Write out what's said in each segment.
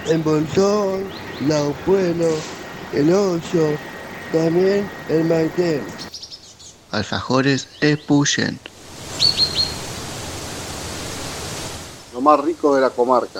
el Bolsón, la Pueblo, el Hoyo, también el Maitén. Alfajores Epuyén. Lo más rico de la comarca.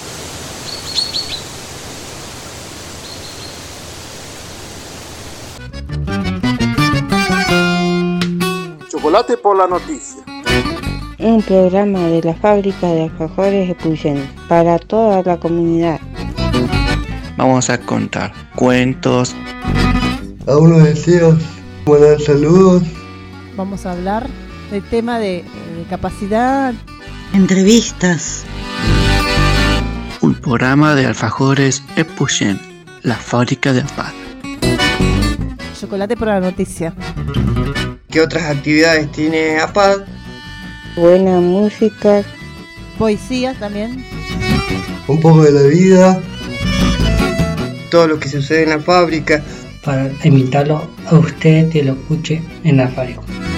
Chocolate por la noticia. Un programa de la fábrica de alfajores Epuyén para toda la comunidad. Vamos a contar cuentos, Algunos deseos, buenos saludos. Vamos a hablar del tema de capacidad. Entrevistas. un programa de alfajores Epuyén, la fábrica de paz. Chocolate por la noticia. ¿Qué otras actividades tiene APAD? Buena música. Poesía también. Un poco de la vida. Todo lo que sucede en la fábrica. Para invitarlo a usted que lo escuche en la fábrica.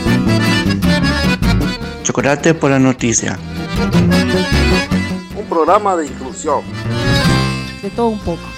Chocolate por la noticia. Un programa de inclusión. De todo un poco.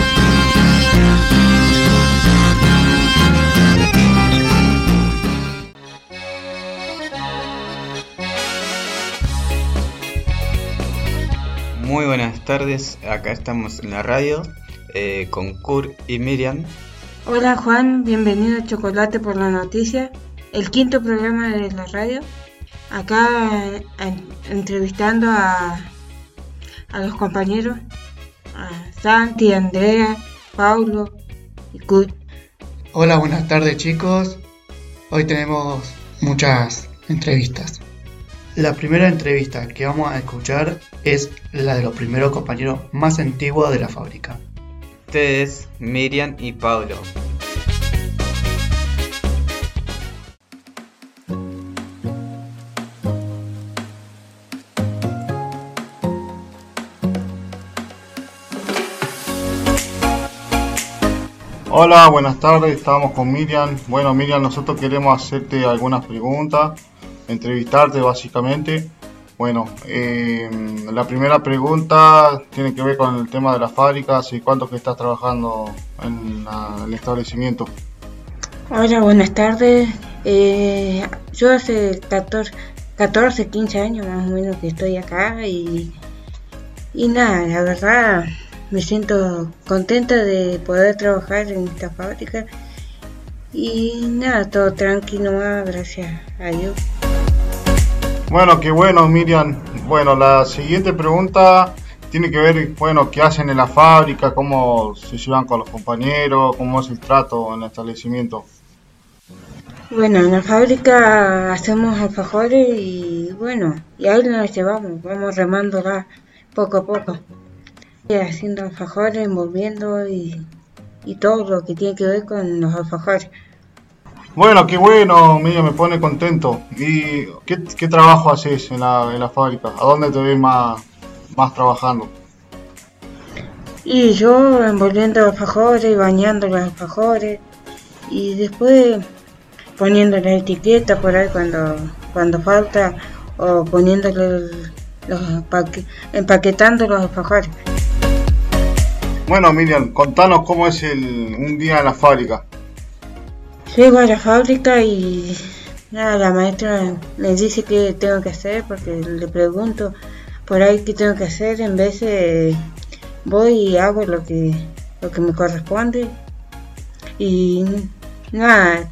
Muy buenas tardes, acá estamos en la radio con Kurt y Miriam. Hola Juan, bienvenido a Chocolate por la Noticia, el quinto programa de la radio. Acá entrevistando a los compañeros, a Santi, Andrea, Paulo y Kurt. Hola, buenas tardes chicos. Hoy tenemos muchas entrevistas. La primera entrevista que vamos a escuchar es la de los primeros compañeros más antiguos de la fábrica. Ustedes, Miriam y Pablo. Hola, buenas tardes, estamos con Miriam. Bueno, Miriam, nosotros queremos hacerte algunas preguntas, entrevistarte básicamente. Bueno, la primera pregunta tiene que ver con el tema de la fábrica. ¿Hace cuánto que estás trabajando en el establecimiento? Hola, buenas tardes. Yo hace 14, 15 años más o menos que estoy acá y nada, la verdad me siento contenta de poder trabajar en esta fábrica y nada, todo tranquilo, gracias a Dios. Bueno, qué bueno, Miriam. Bueno, la siguiente pregunta tiene que ver, bueno, qué hacen en la fábrica, cómo se llevan con los compañeros, cómo es el trato en el establecimiento. Bueno, en la fábrica hacemos alfajores y bueno, y ahí nos llevamos, vamos remándola poco a poco. Y haciendo alfajores, envolviendo y todo lo que tiene que ver con los alfajores. Bueno, qué bueno, Miriam, me pone contento. ¿Y qué trabajo haces en la fábrica? ¿A dónde te ves más trabajando? Y yo envolviendo alfajores, bañando los alfajores y después poniendo la etiqueta por ahí cuando falta o poniéndole empaquetando los alfajores. Bueno, Miriam, contanos cómo es un día en la fábrica. Llego a la fábrica y nada, la maestra me dice qué tengo que hacer porque le pregunto por ahí qué tengo que hacer. En vez de voy y hago lo que me corresponde y nada,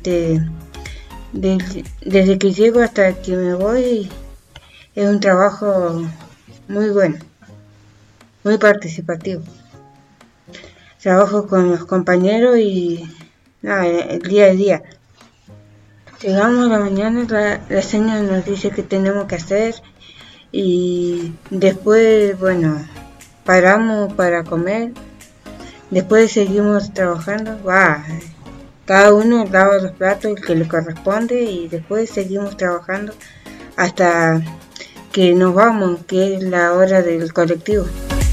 desde que llego hasta que me voy es un trabajo muy bueno, muy participativo. Trabajo con los compañeros y nada, el día a día. Llegamos a la mañana, la señora nos dice qué tenemos que hacer y después, bueno, paramos para comer. Después seguimos trabajando. Cada uno lava los platos el que le corresponde y después seguimos trabajando hasta que nos vamos, que es la hora del colectivo.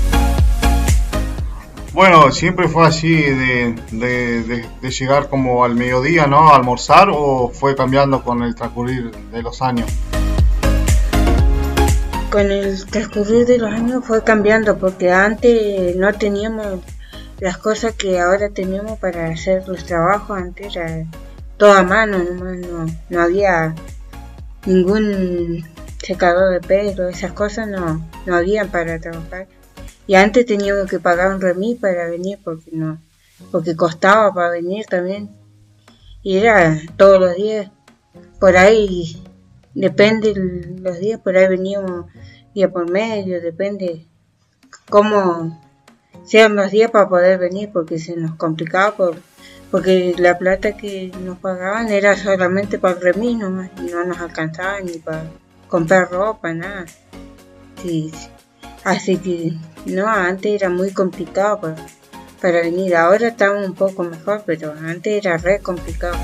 Bueno, siempre fue así de llegar como al mediodía, ¿no? A almorzar, ¿o fue cambiando con el transcurrir de los años? con el transcurrir de los años fue cambiando, porque antes no teníamos las cosas que ahora tenemos para hacer los trabajos. Antes era todo a mano, no había ningún secador de pelo, esas cosas no habían para trabajar. Y antes teníamos que pagar un remis para venir, porque costaba para venir también. Y era todos los días, por ahí, depende los días, por ahí veníamos día por medio, depende cómo sean los días para poder venir, porque se nos complicaba, porque la plata que nos pagaban era solamente para el remis nomás, y no nos alcanzaba ni para comprar ropa, nada. Sí. Así que no, antes era muy complicado para venir. Ahora estamos un poco mejor, pero antes era re complicado.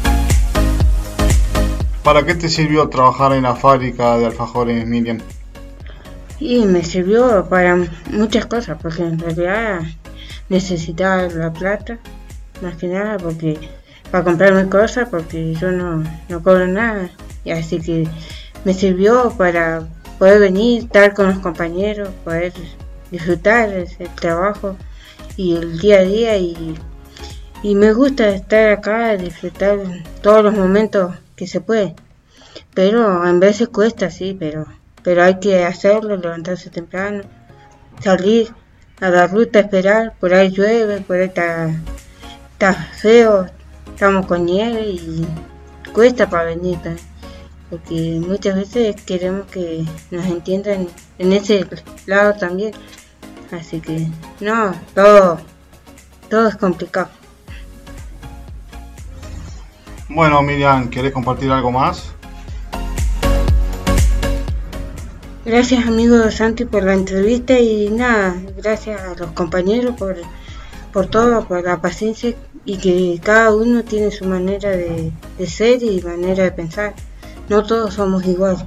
¿Para qué te sirvió trabajar en la fábrica de alfajores, Miriam? Y me sirvió para muchas cosas, porque en realidad necesitaba la plata, más que nada, porque para comprarme cosas, porque yo no cobro nada. Y así que me sirvió para poder venir, estar con los compañeros, poder disfrutar el trabajo y el día a día, y me gusta estar acá, disfrutar todos los momentos que se puede, pero a veces cuesta, sí, pero hay que hacerlo, levantarse temprano, salir a la ruta, esperar, por ahí llueve, por ahí está feo, estamos con nieve y cuesta para venir también, porque muchas veces queremos que nos entiendan en ese lado también. Así que no, todo es complicado. Bueno, Miriam, ¿querés compartir algo más? Gracias, amigo Santi, por la entrevista, y nada, gracias a los compañeros por todo, por la paciencia, y que cada uno tiene su manera de ser y manera de pensar. No todos somos iguales.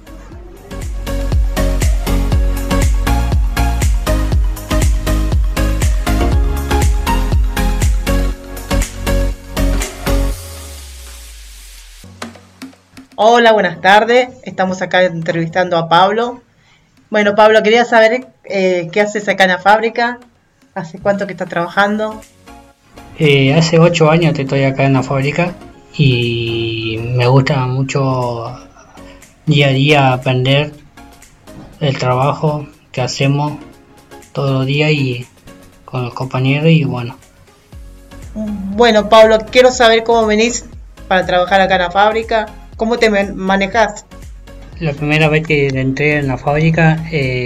Hola, buenas tardes. Estamos acá entrevistando a Pablo. Bueno, Pablo, quería saber qué haces acá en la fábrica. ¿Hace cuánto que estás trabajando? Hace 8 años que estoy acá en la fábrica y me gusta mucho día a día aprender el trabajo que hacemos todos los días y con los compañeros, y bueno. Bueno, Pablo, quiero saber cómo venís para trabajar acá en la fábrica. ¿Cómo te manejas? La primera vez que entré en la fábrica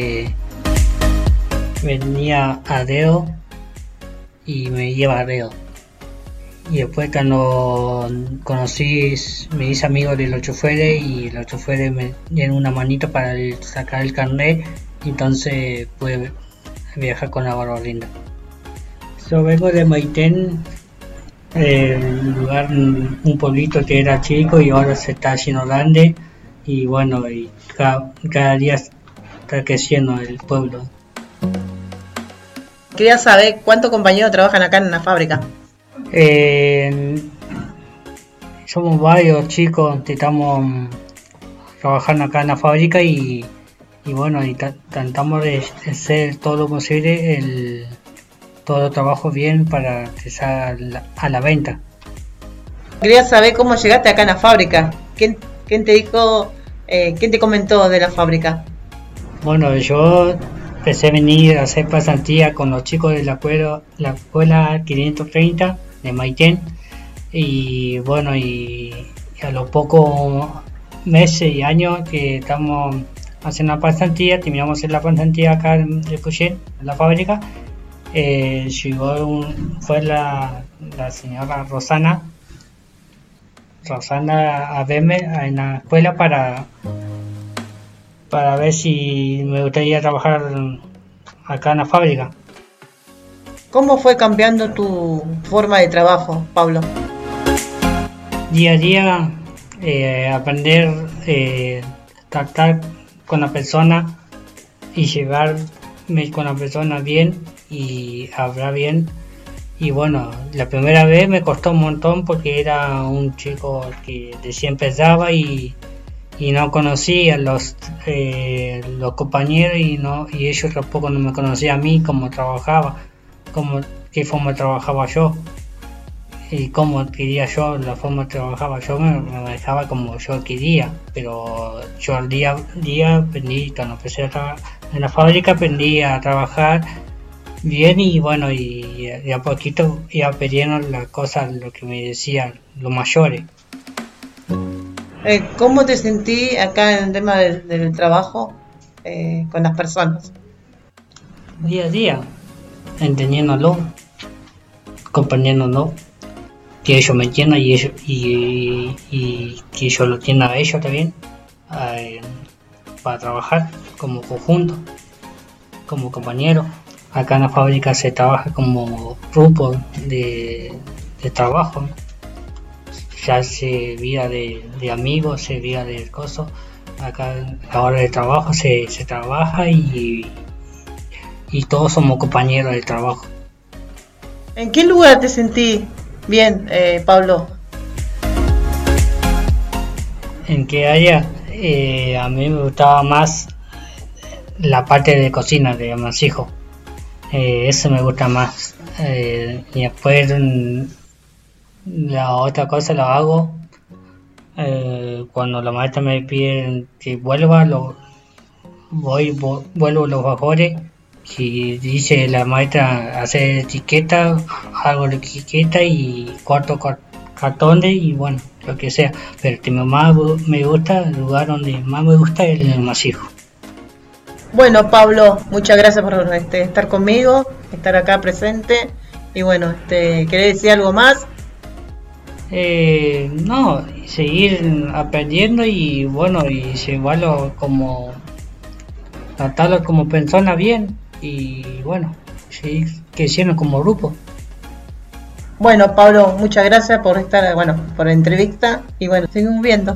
venía a dedo y me lleva a dedo. Y después cuando me hice amigo de los choferes, y los choferes me dieron una manito para sacar el carnet, entonces pude viajar con la Barbarinda. Yo vengo de Maitén, un lugar, un pueblito que era chico y ahora se está haciendo grande, y bueno, y cada día está creciendo el pueblo. Quería saber cuántos compañeros trabajan acá en la fábrica. Somos varios chicos que estamos trabajando acá en la fábrica, y bueno, y tratamos de hacer todo lo posible, todo el trabajo bien para que salga a la venta. Quería saber cómo llegaste acá en la fábrica. ¿Quién te dijo, quién te comentó de la fábrica? Bueno, yo empecé a venir a hacer pasantía con los chicos de la escuela 530 de Maitén, y bueno, y a los pocos meses y años que estamos haciendo la pasantía, terminamos de hacer la pasantía acá en Epuyén, en la fábrica. Fue la señora Rosana a verme en la escuela para ver si me gustaría trabajar acá en la fábrica. ¿Cómo fue cambiando tu forma de trabajo, Pablo? Día a día aprender, tratar con la persona y llevarme con la persona bien y hablar bien. Y bueno, la primera vez me costó un montón porque era un chico que recién empezaba y no conocí a los compañeros y ellos tampoco no me conocían a mí, cómo trabajaba, qué forma trabajaba yo y cómo quería yo, la forma que trabajaba yo me manejaba como yo quería, pero yo al día aprendí, cuando empecé a trabajar en la fábrica, aprendí a trabajar bien y bueno, y a poquito iba aprendiendo las cosas, lo que me decían los mayores. ¿Cómo te sentí acá en el tema del trabajo con las personas? Día a día, entendiéndolo, comprendiéndolo, que ellos me entiendan y que yo lo entienda a ellos también, para trabajar como conjunto, como compañeros. Acá en la fábrica se trabaja como grupo de trabajo, ya se vida de amigos, se vida de cosas. Acá a la hora de trabajo se trabaja y todos somos compañeros de trabajo. ¿En qué lugar te sentí bien, Pablo? En que haya, a mí me gustaba más la parte de cocina, de amasijo. Eso me gusta más. Y después la otra cosa lo hago cuando la maestra me pide que vuelva, vuelvo los vapores. Si dice la maestra hacer etiqueta, hago la etiqueta y corto cartones y bueno, lo que sea. Pero el que más me gusta, el lugar donde más me gusta es el amasijo. Bueno, Pablo, muchas gracias por estar conmigo, estar acá presente. Y bueno, ¿querés decir algo más? No, seguir aprendiendo y bueno, y llevarlo como, tratarlo como persona bien y bueno, seguir creciendo como grupo. Bueno, Pablo, muchas gracias por estar, por la entrevista y bueno, seguimos viendo.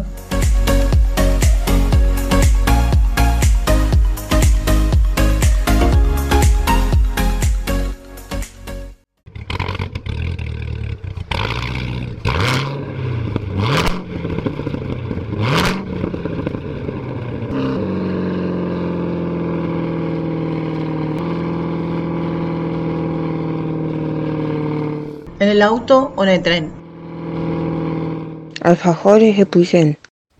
¿En el auto o en el tren? Alfajores Epuyén.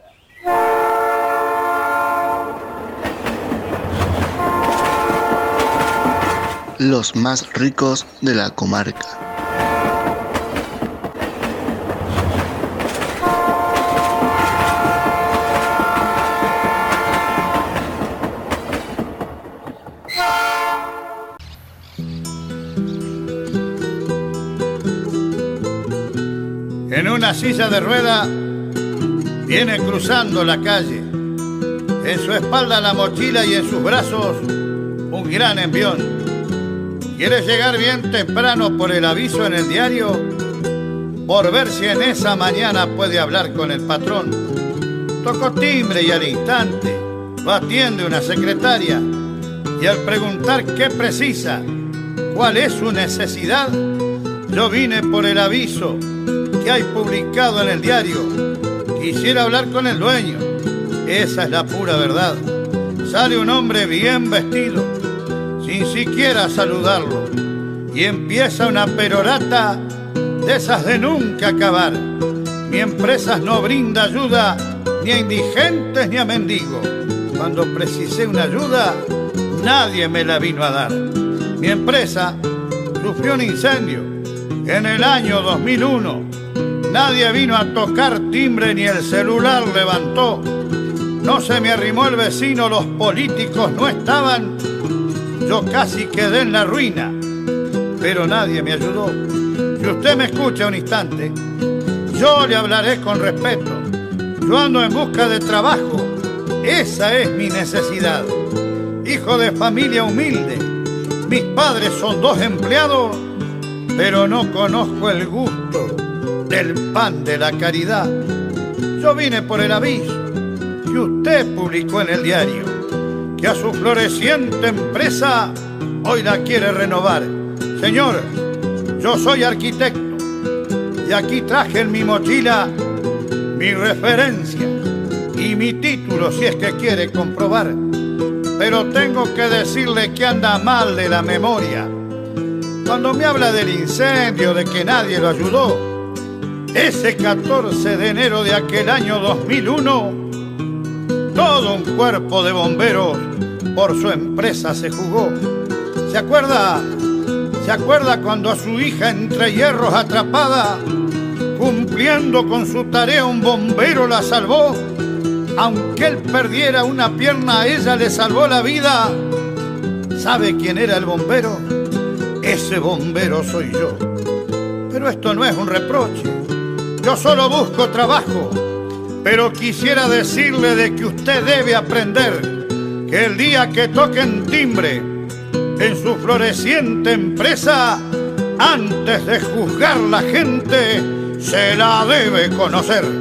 Los más ricos de la comarca. En una silla de rueda viene cruzando la calle, en su espalda la mochila y en sus brazos un gran envión. Quiere llegar bien temprano por el aviso en el diario, por ver si en esa mañana puede hablar con el patrón. Tocó timbre y al instante lo atiende una secretaria y al preguntar qué precisa, cuál es su necesidad, yo vine por el aviso que hay publicado en el diario. Quisiera hablar con el dueño, esa es la pura verdad. Sale un hombre bien vestido, sin siquiera saludarlo, y empieza una perorata de esas de nunca acabar. Mi empresa no brinda ayuda ni a indigentes ni a mendigos. Cuando precisé una ayuda, nadie me la vino a dar. Mi empresa sufrió un incendio en el año 2001. Nadie vino a tocar timbre ni el celular levantó. No se me arrimó el vecino, los políticos no estaban. Yo casi quedé en la ruina, pero nadie me ayudó. Si usted me escucha un instante, yo le hablaré con respeto. Yo ando en busca de trabajo, esa es mi necesidad. Hijo de familia humilde, mis padres son 2 empleados, pero no conozco el gusto del pan de la caridad. Yo vine por el aviso que usted publicó en el diario, que a su floreciente empresa hoy la quiere renovar. Señor, yo soy arquitecto y aquí traje en mi mochila mi referencia. y mi título si es que quiere comprobar. Pero tengo que decirle que anda mal de la memoria. Cuando me habla del incendio, de que nadie lo ayudó, ese 14 de enero de aquel año 2001, todo un cuerpo de bomberos por su empresa se jugó. ¿Se acuerda cuando a su hija entre hierros atrapada, cumpliendo con su tarea, un bombero la salvó? Aunque él perdiera una pierna, a ella le salvó la vida. ¿Sabe quién era el bombero? Ese bombero soy yo. Pero esto no es un reproche. Yo solo busco trabajo. Pero quisiera decirle de que usted debe aprender que el día que toquen timbre en su floreciente empresa, antes de juzgar la gente, se la debe conocer.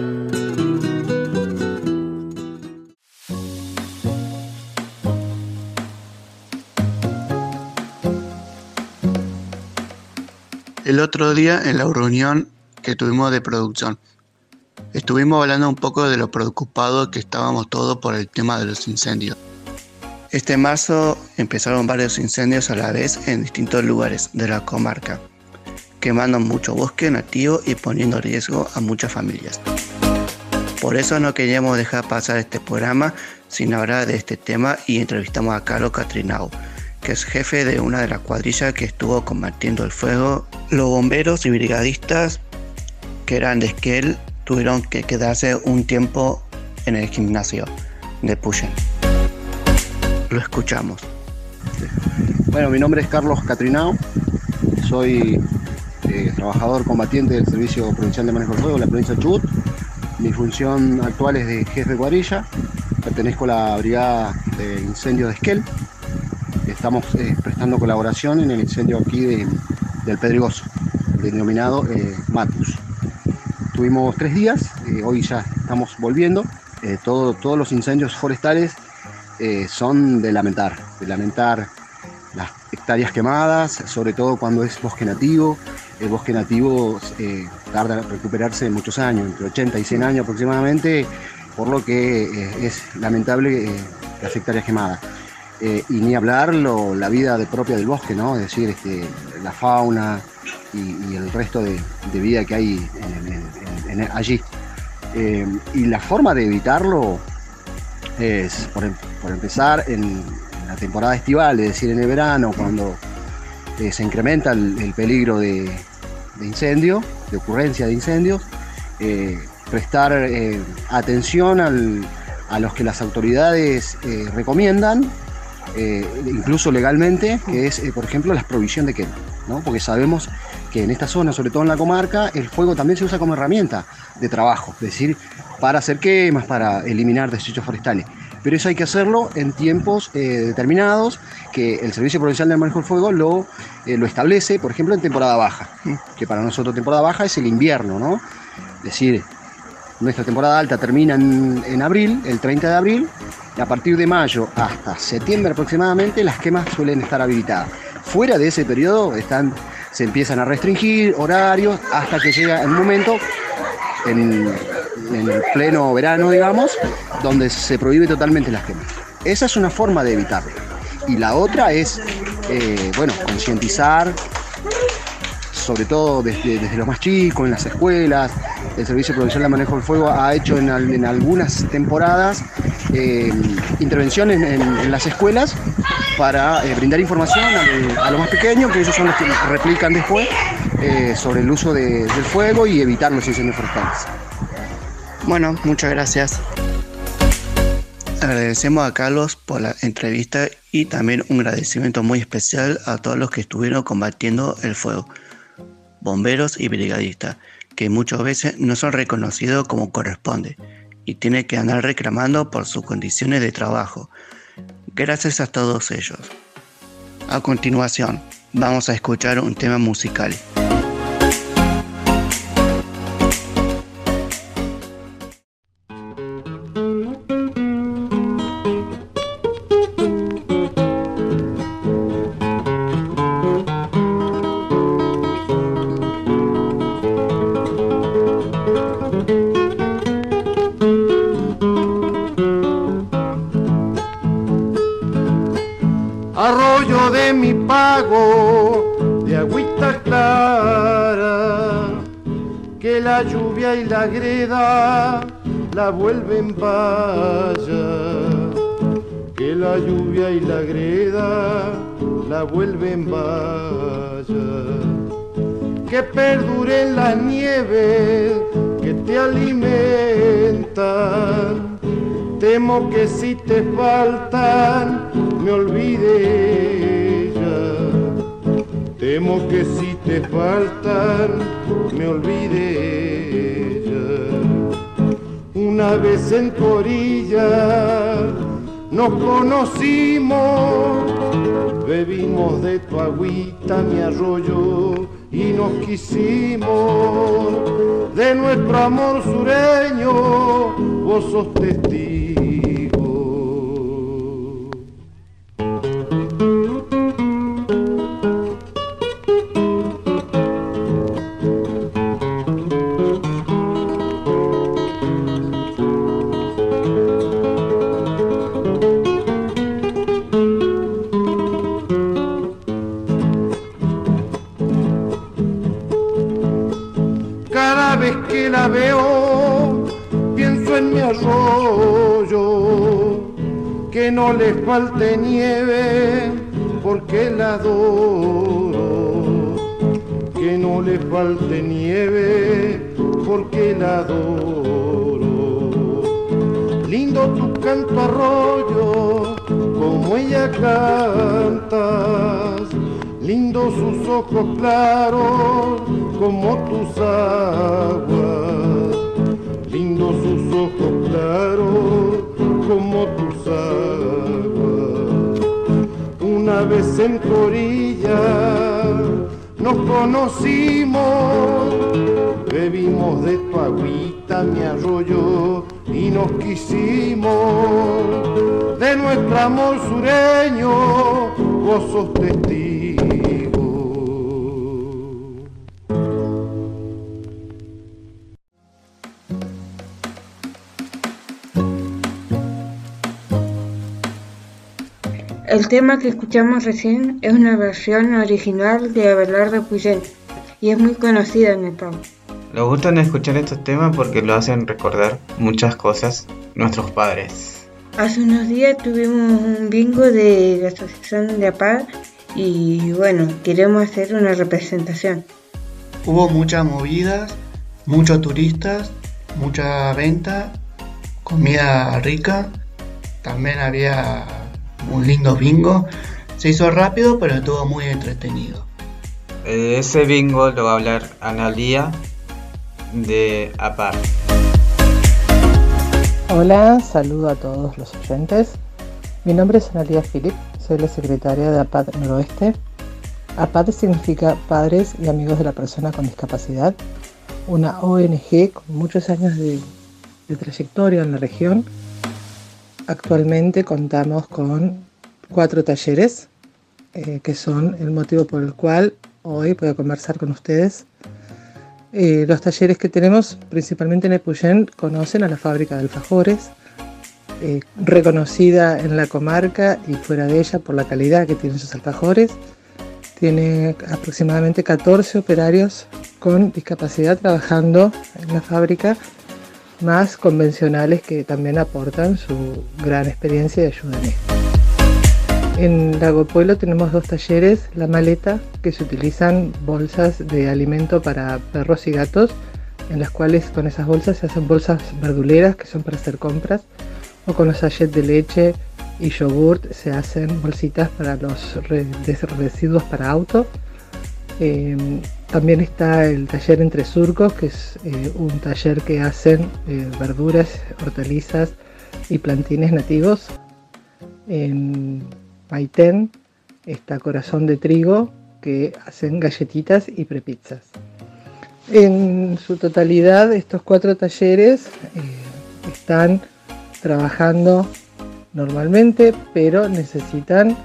El otro día, en la reunión que tuvimos de producción, estuvimos hablando un poco de lo preocupados que estábamos todos por el tema de los incendios. Este marzo empezaron varios incendios a la vez en distintos lugares de la comarca, quemando mucho bosque nativo y poniendo en riesgo a muchas familias. Por eso no queríamos dejar pasar este programa sin hablar de este tema y entrevistamos a Carlos Catrinau, que es jefe de una de las cuadrillas que estuvo combatiendo el fuego. Los bomberos y brigadistas que eran de Esquel tuvieron que quedarse un tiempo en el gimnasio de Puyén. Lo escuchamos. Bueno, mi nombre es Carlos Catrinau, soy trabajador combatiente del Servicio Provincial de Manejo del Fuego de la provincia de Chubut. Mi función actual es de jefe de cuadrilla, pertenezco a la brigada de incendios de Esquel. Estamos prestando colaboración en el incendio aquí del Pedregoso, denominado Matus. Tuvimos 3 días, hoy ya estamos volviendo. Todos los incendios forestales son de lamentar las hectáreas quemadas, sobre todo cuando es bosque nativo. El bosque nativo tarda en recuperarse muchos años, entre 80 y 100 años aproximadamente, por lo que es lamentable las hectáreas quemadas. Y ni hablar la vida propia del bosque, ¿no? Es decir, la fauna y el resto de vida que hay allí. Y la forma de evitarlo es, por empezar, en la temporada estival, es decir, en el verano, cuando se incrementa el peligro de incendio, de ocurrencia de incendios, prestar atención a los que las autoridades recomiendan, incluso legalmente, que es, por ejemplo, la provisión de quema, ¿no? Porque sabemos que en esta zona, sobre todo en la comarca, el fuego también se usa como herramienta de trabajo, es decir, para hacer quemas, para eliminar desechos forestales. Pero eso hay que hacerlo en tiempos determinados, que el Servicio Provincial de Manejo del Fuego lo establece, por ejemplo, en temporada baja, que para nosotros temporada baja es el invierno, ¿no? Es decir, nuestra temporada alta termina en abril, el 30 de abril, y a partir de mayo hasta septiembre aproximadamente las quemas suelen estar habilitadas. Fuera de ese periodo se empiezan a restringir horarios hasta que llega el momento, en el pleno verano, digamos, donde se prohíbe totalmente las quemas. Esa es una forma de evitarlo. Y la otra es, concientizar, sobre todo desde los más chicos, en las escuelas. El Servicio Provincial de Manejo del Fuego ha hecho en algunas temporadas intervenciones en las escuelas para brindar información a los más pequeños, que ellos son los que replican después sobre el uso del fuego y evitar los incendios forestales. Bueno, muchas gracias. Agradecemos a Carlos por la entrevista y también un agradecimiento muy especial a todos los que estuvieron combatiendo el fuego, bomberos y brigadistas, que muchas veces no son reconocidos como corresponde y tienen que andar reclamando por sus condiciones de trabajo. Gracias a todos ellos. A continuación, vamos a escuchar un tema musical. arroyo de mi pago de agüita clara, que la lluvia y la greda la vuelven valla, que la lluvia y la greda la vuelven valla, que perduren las nieves que te alimentan, temo que si te faltan me olvide ella, temo que si te faltan me olvide ella. Una vez en tu orilla nos conocimos, bebimos de tu agüita mi arroyo y nos quisimos, de nuestro amor sureño vos sos testigo. Cada vez que la veo, pienso en mi arroyo, que no le falte nieve, porque la adoro, que no le falte nieve, porque la adoro. Lindo tu canto arroyo, como ella cantas, lindo sus ojos claros, como tus aguas, lindo sus ojos claros, como tus aguas. Una vez en tu orilla nos conocimos, bebimos de tu agüita mi arroyo y nos quisimos, de nuestro amor sureño vos sos testigo. El tema que escuchamos recién es una versión original de Abelardo Puyén y es muy conocida en el país. Nos gustan escuchar estos temas porque lo hacen recordar muchas cosas nuestros padres. Hace unos días tuvimos un bingo de la asociación de APAD y bueno, queremos hacer una representación. Hubo muchas movidas, muchos turistas, mucha venta, comida rica, también había un lindo bingo. Se hizo rápido, pero estuvo muy entretenido. De ese bingo lo va a hablar Analía de APAD. Hola, saludo a todos los oyentes. Mi nombre es Analía Philip, soy la secretaria de APAD Noroeste. APAD significa Padres y Amigos de la Persona con Discapacidad, una ONG con muchos años de trayectoria en la región. Actualmente contamos con 4 talleres, que son el motivo por el cual hoy puedo conversar con ustedes. Los talleres que tenemos, principalmente en Epuyén, conocen a la fábrica de alfajores, reconocida en la comarca y fuera de ella por la calidad que tienen sus alfajores. Tiene aproximadamente 14 operarios con discapacidad trabajando en la fábrica, más convencionales que también aportan su gran experiencia y ayudan en esto. En Lago Pueblo tenemos 2 talleres, La Maleta, que se utilizan bolsas de alimento para perros y gatos, en las cuales con esas bolsas se hacen bolsas verduleras que son para hacer compras, o con los sachets de leche y yogurt se hacen bolsitas para los residuos para auto. También está el taller Entre Surcos, que es un taller que hacen verduras, hortalizas y plantines nativos. En Maitén está Corazón de Trigo, que hacen galletitas y prepizzas. En su totalidad, estos 4 talleres están trabajando normalmente, pero necesitaban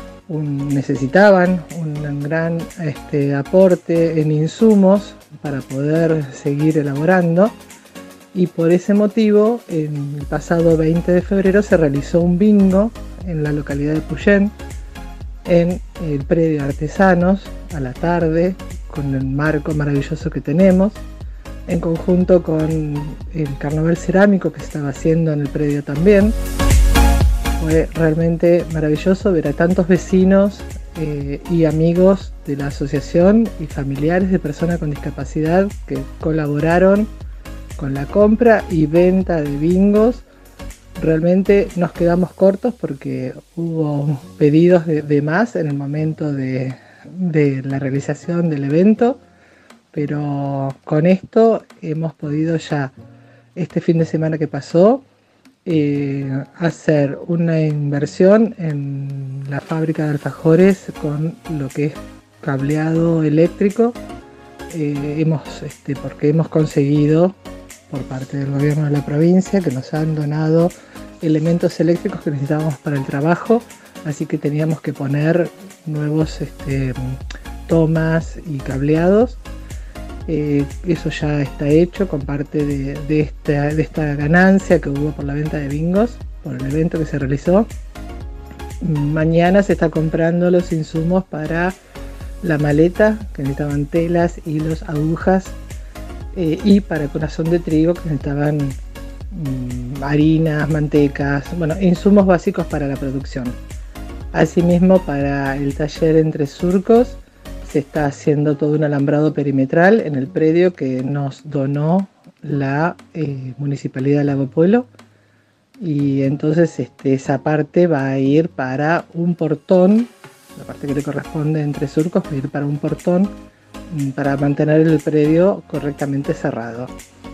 un gran aporte en insumos para poder seguir elaborando, y por ese motivo el pasado 20 de febrero se realizó un bingo en la localidad de Puyén, en el predio Artesanos a la tarde, con el marco maravilloso que tenemos, en conjunto con el carnaval cerámico que se estaba haciendo en el predio también. Fue realmente maravilloso ver a tantos vecinos y amigos de la asociación y familiares de personas con discapacidad que colaboraron con la compra y venta de bingos. Realmente nos quedamos cortos porque hubo pedidos de más en el momento de la realización del evento, pero con esto hemos podido ya este fin de semana que pasó hacer una inversión en la fábrica de alfajores con lo que es cableado eléctrico. Porque hemos conseguido por parte del gobierno de la provincia que nos han donado elementos eléctricos que necesitábamos para el trabajo, así que teníamos que poner nuevos tomas y cableados. Eso ya está hecho con parte de esta ganancia que hubo por la venta de bingos, por el evento que se realizó. Mañana se está comprando los insumos para la maleta, que necesitaban telas, hilos, agujas, y para corazón de trigo, que necesitaban harinas, mantecas, insumos básicos para la producción. Asimismo, para el taller Entre Surcos se está haciendo todo un alambrado perimetral en el predio que nos donó la Municipalidad de Lago Puelo, y entonces esa parte va a ir para un portón, la parte que le corresponde a Entre Surcos va a ir para un portón para mantener el predio correctamente cerrado.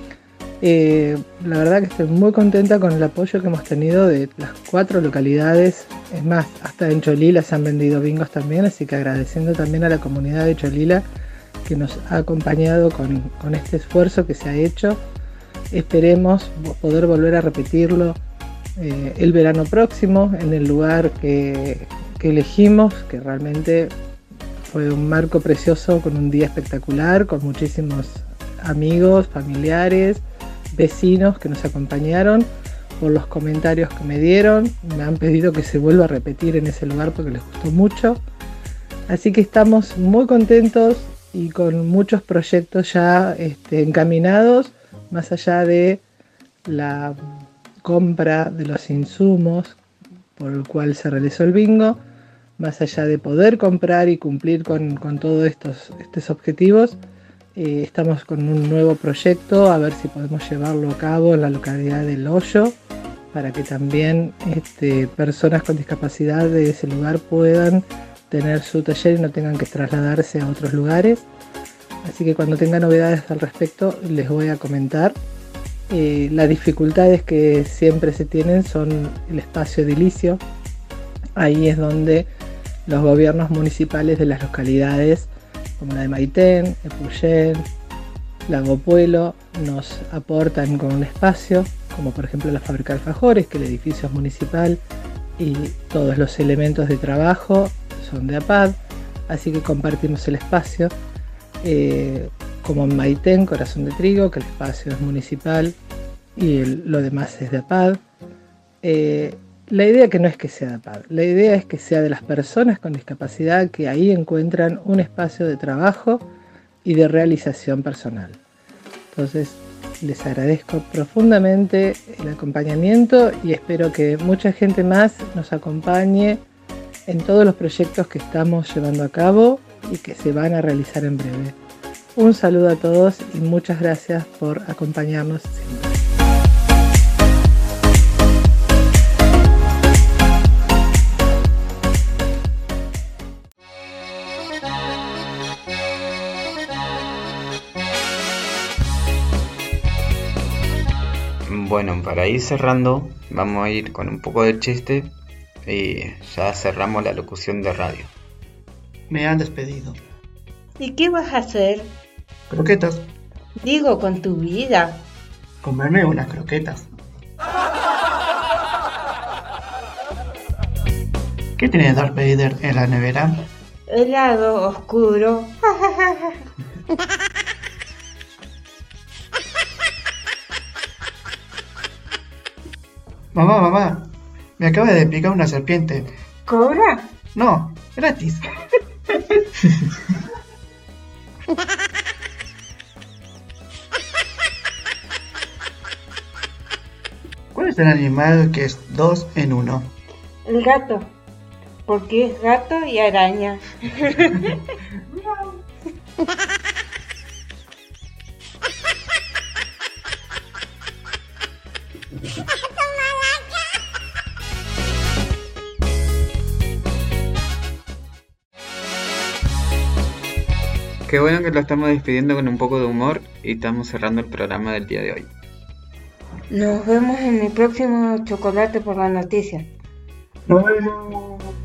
La verdad que estoy muy contenta con el apoyo que hemos tenido de las 4 localidades. Es más, hasta en Cholila se han vendido bingos también, así que agradeciendo también a la comunidad de Cholila que nos ha acompañado con este esfuerzo que se ha hecho. Esperemos poder volver a repetirlo el verano próximo en el lugar que elegimos, que realmente fue un marco precioso, con un día espectacular, con muchísimos amigos, familiares, vecinos que nos acompañaron. Por los comentarios que me dieron, me han pedido que se vuelva a repetir en ese lugar porque les gustó mucho. Así que estamos muy contentos y con muchos proyectos ya encaminados, más allá de la compra de los insumos por el cual se realizó el bingo, más allá de poder comprar y cumplir con todos estos objetivos. Estamos con un nuevo proyecto, a ver si podemos llevarlo a cabo en la localidad del Hoyo, para que también personas con discapacidad de ese lugar puedan tener su taller y no tengan que trasladarse a otros lugares. Así que cuando tenga novedades al respecto les voy a comentar. Las dificultades que siempre se tienen son el espacio edilicio. Ahí es donde los gobiernos municipales de las localidades, como la de Maitén, Epuyén, Lago Puelo, nos aportan con un espacio, como por ejemplo la fábrica de alfajores, que el edificio es municipal y todos los elementos de trabajo son de APAD, así que compartimos el espacio. Como en Maitén, Corazón de Trigo, que el espacio es municipal y lo demás es de APAD. La idea que no es que sea de APAD, la idea es que sea de las personas con discapacidad, que ahí encuentran un espacio de trabajo y de realización personal. Entonces les agradezco profundamente el acompañamiento y espero que mucha gente más nos acompañe en todos los proyectos que estamos llevando a cabo y que se van a realizar en breve. Un saludo a todos y muchas gracias por acompañarnos siempre. Bueno, para ir cerrando, vamos a ir con un poco de chiste y ya cerramos la locución de radio. Me han despedido. ¿Y qué vas a hacer? Croquetas. Digo, con tu vida. Comerme unas croquetas. ¿Qué tiene Darth Vader en la nevera? Helado oscuro. Mamá, me acaba de picar una serpiente. ¿Cobra? No, gratis. ¿Cuál es el animal que es 2 en 1? El gato, porque es gato y araña. Qué bueno que lo estamos despidiendo con un poco de humor y estamos cerrando el programa del día de hoy. Nos vemos en el próximo Chocolate por la Noticia. Nos vemos.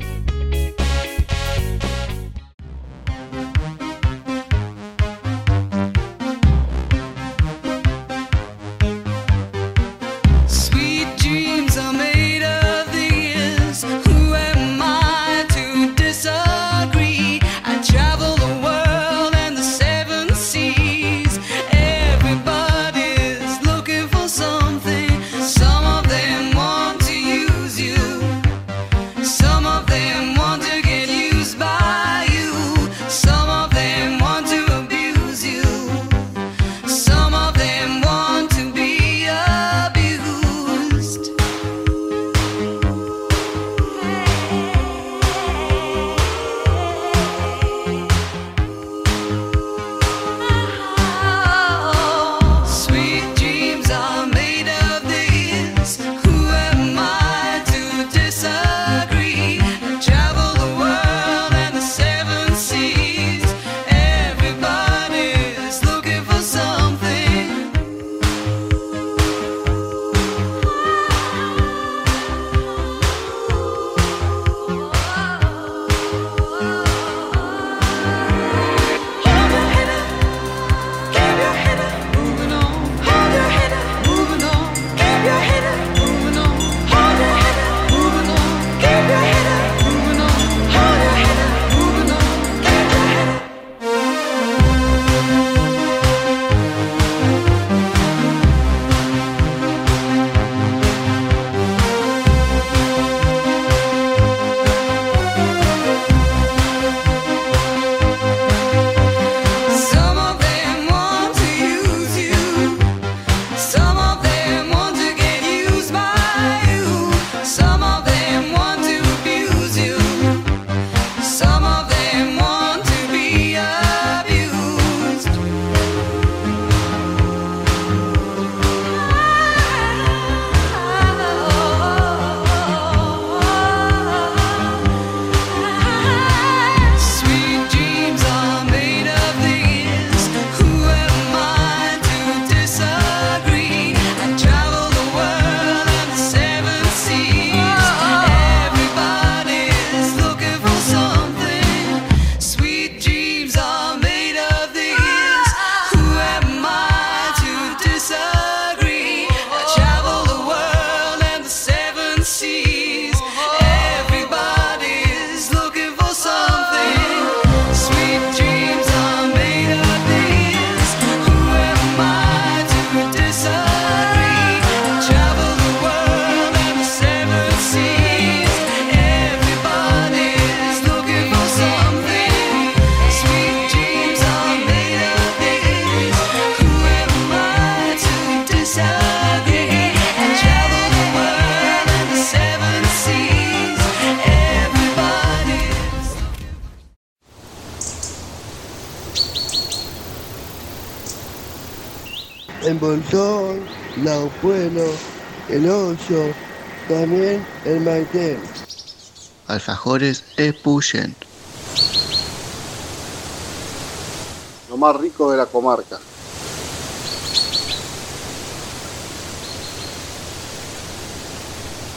el Bolsón, Laupuelo, el Hoyo, también el Maitén. Alfajores Epuyén. Lo más rico de la comarca.